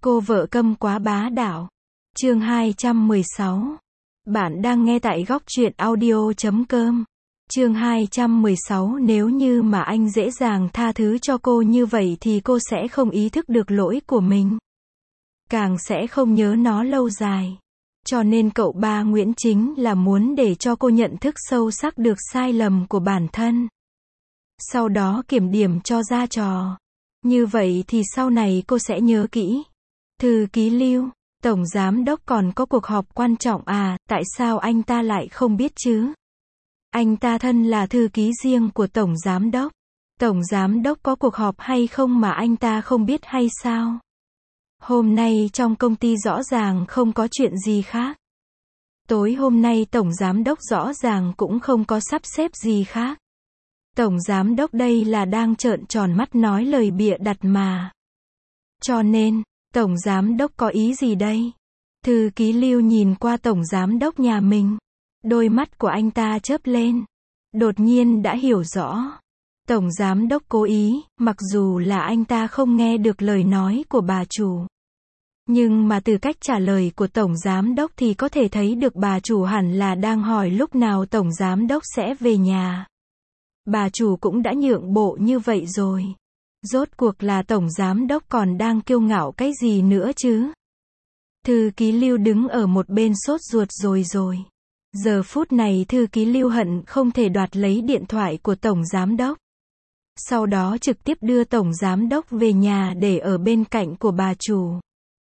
Cô vợ câm quá bá đạo. Chương 216. Bạn đang nghe tại góc truyện audio.com. Chương 216. Nếu như mà anh dễ dàng tha thứ cho cô như vậy thì cô sẽ không ý thức được lỗi của mình, càng sẽ không nhớ nó lâu dài. Cho nên cậu ba Nguyễn chính là muốn để cho cô nhận thức sâu sắc được sai lầm của bản thân, sau đó kiểm điểm cho ra trò. Như vậy thì sau này cô sẽ nhớ kỹ. Thư ký Lưu, Tổng Giám Đốc còn có cuộc họp quan trọng à, tại sao anh ta lại không biết chứ? Anh ta thân là thư ký riêng của Tổng Giám Đốc. Tổng Giám Đốc có cuộc họp hay không mà anh ta không biết hay sao? Hôm nay trong công ty rõ ràng không có chuyện gì khác. Tối hôm nay Tổng Giám Đốc rõ ràng cũng không có sắp xếp gì khác. Tổng Giám Đốc đây là đang trợn tròn mắt nói lời bịa đặt mà. Cho nên, Tổng Giám Đốc có ý gì đây? Thư ký Lưu nhìn qua Tổng Giám Đốc nhà mình. Đôi mắt của anh ta chớp lên. Đột nhiên đã hiểu rõ. Tổng Giám Đốc cố ý, mặc dù là anh ta không nghe được lời nói của bà chủ. Nhưng mà từ cách trả lời của Tổng Giám Đốc thì có thể thấy được bà chủ hẳn là đang hỏi lúc nào Tổng Giám Đốc sẽ về nhà. Bà chủ cũng đã nhượng bộ như vậy rồi. Rốt cuộc là Tổng Giám Đốc còn đang kiêu ngạo cái gì nữa chứ? Thư ký Lưu đứng ở một bên sốt ruột rồi. Giờ phút này thư ký Lưu hận không thể đoạt lấy điện thoại của Tổng Giám Đốc. Sau đó trực tiếp đưa Tổng Giám Đốc về nhà để ở bên cạnh của bà chủ.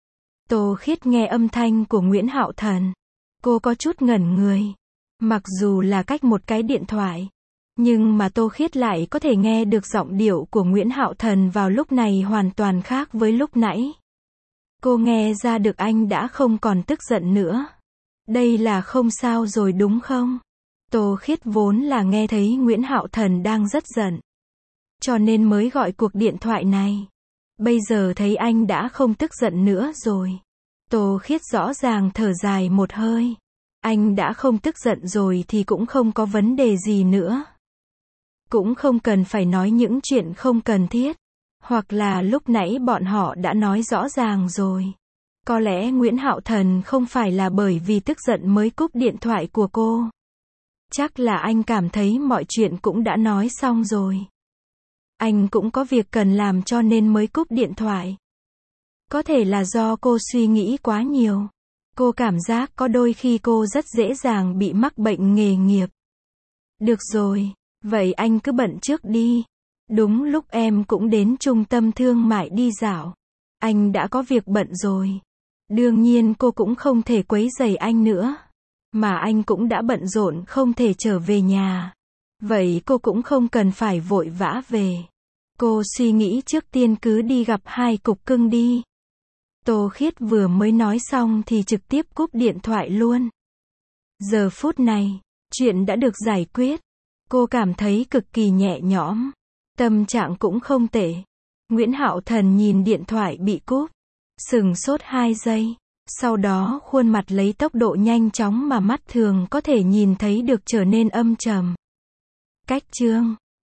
Tô Khiết nghe âm thanh của Nguyễn Hạo Thần. Cô có chút ngẩn người. Mặc dù là cách một cái điện thoại, nhưng mà Tô Khiết lại có thể nghe được giọng điệu của Nguyễn Hạo Thần vào lúc này hoàn toàn khác với lúc nãy. Cô nghe ra được anh đã không còn tức giận nữa. Đây là không sao rồi đúng không? Tô Khiết vốn là nghe thấy Nguyễn Hạo Thần đang rất giận, cho nên mới gọi cuộc điện thoại này. Bây giờ thấy anh đã không tức giận nữa rồi. Tô Khiết rõ ràng thở dài một hơi. Anh đã không tức giận rồi thì cũng không có vấn đề gì nữa. Cũng không cần phải nói những chuyện không cần thiết. Hoặc là lúc nãy bọn họ đã nói rõ ràng rồi. Có lẽ Nguyễn Hạo Thần không phải là bởi vì tức giận mới cúp điện thoại của cô. Chắc là anh cảm thấy mọi chuyện cũng đã nói xong rồi. Anh cũng có việc cần làm cho nên mới cúp điện thoại. Có thể là do cô suy nghĩ quá nhiều. Cô cảm giác có đôi khi cô rất dễ dàng bị mắc bệnh nghề nghiệp. Được rồi, vậy anh cứ bận trước đi. Đúng lúc em cũng đến trung tâm thương mại đi dạo. Anh đã có việc bận rồi. Đương nhiên cô cũng không thể quấy rầy anh nữa. Mà anh cũng đã bận rộn không thể trở về nhà. Vậy cô cũng không cần phải vội vã về. Cô suy nghĩ trước tiên cứ đi gặp hai cục cưng đi. Tô Khiết vừa mới nói xong thì trực tiếp cúp điện thoại luôn. Giờ phút này, chuyện đã được giải quyết. Cô cảm thấy cực kỳ nhẹ nhõm. Tâm trạng cũng không tệ. Nguyễn Hạo Thần nhìn điện thoại bị cúp. Sửng sốt 2 giây. Sau đó khuôn mặt lấy tốc độ nhanh chóng mà mắt thường có thể nhìn thấy được trở nên âm trầm. Cách chương